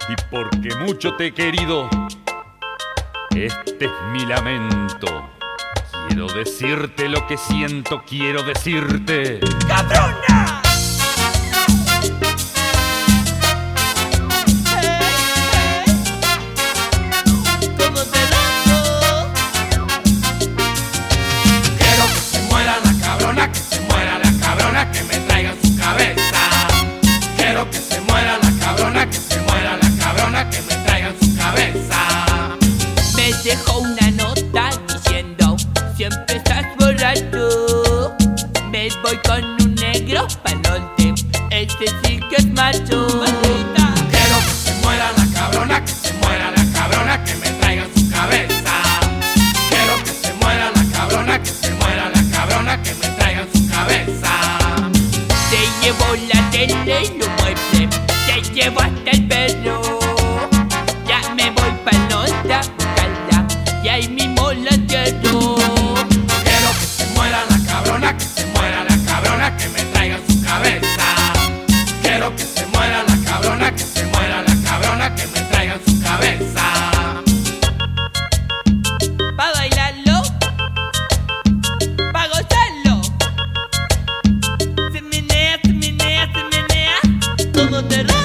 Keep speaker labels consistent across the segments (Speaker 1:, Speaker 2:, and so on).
Speaker 1: y porque mucho te he querido, este es mi lamento. Quiero decirte lo que siento, quiero decirte
Speaker 2: ¡cabrona! ¿Cómo te loco?
Speaker 3: Quiero que se muera la cabrona, que se muera la cabrona, que me traiga su cabeza. Quiero que se muera la cabrona, que se muera la cabrona, que me traigan su cabeza.
Speaker 2: Me dejó una nota diciendo: siempre estás borracho. Me voy con un negro palote, este sí que es macho.
Speaker 3: Quiero que se muera la cabrona, que se muera la cabrona, que me traigan su cabeza. Quiero que se muera la cabrona, que se muera la cabrona, que me traigan su cabeza.
Speaker 2: Te llevo la tele y los muebles, te llevo hasta el perro. Ya me voy pa' nota, buscarla, y ahí mismo la entierro.
Speaker 3: Quiero que se muera la cabrona, que se muera la cabrona, que me traigan su cabeza. Quiero que se muera la cabrona, que se muera la cabrona, que me traigan su cabeza.
Speaker 2: Pa' bailarlo, pa' gozarlo. Se menea, se menea, se menea, como te roco.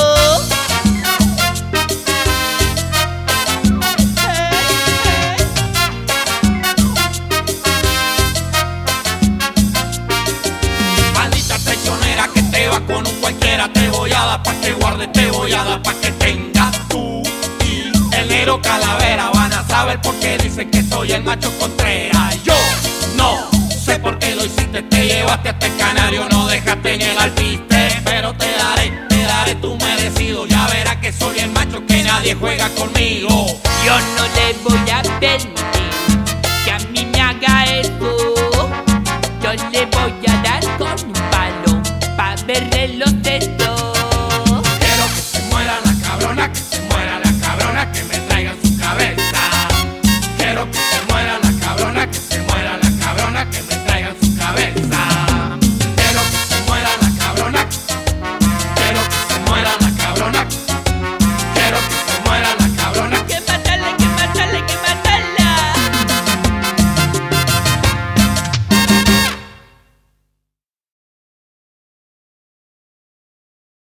Speaker 3: Maldita traicionera que te va con un cualquiera, te voy a dar pa' que guarde, te voy a dar pa' que tengas tú y el negro calavera. Van a saber por qué dicen que soy el macho Contreras. Yo no sé por qué lo hiciste, te llevaste hasta el canario, no dejaste ni el alpiste. Pero te daré tu merecido, ya verás que soy el macho, que nadie juega conmigo.
Speaker 2: Yo no le voy a permitir que a mí me haga eso. Yo le voy a dar con un palo pa' verle los dedos.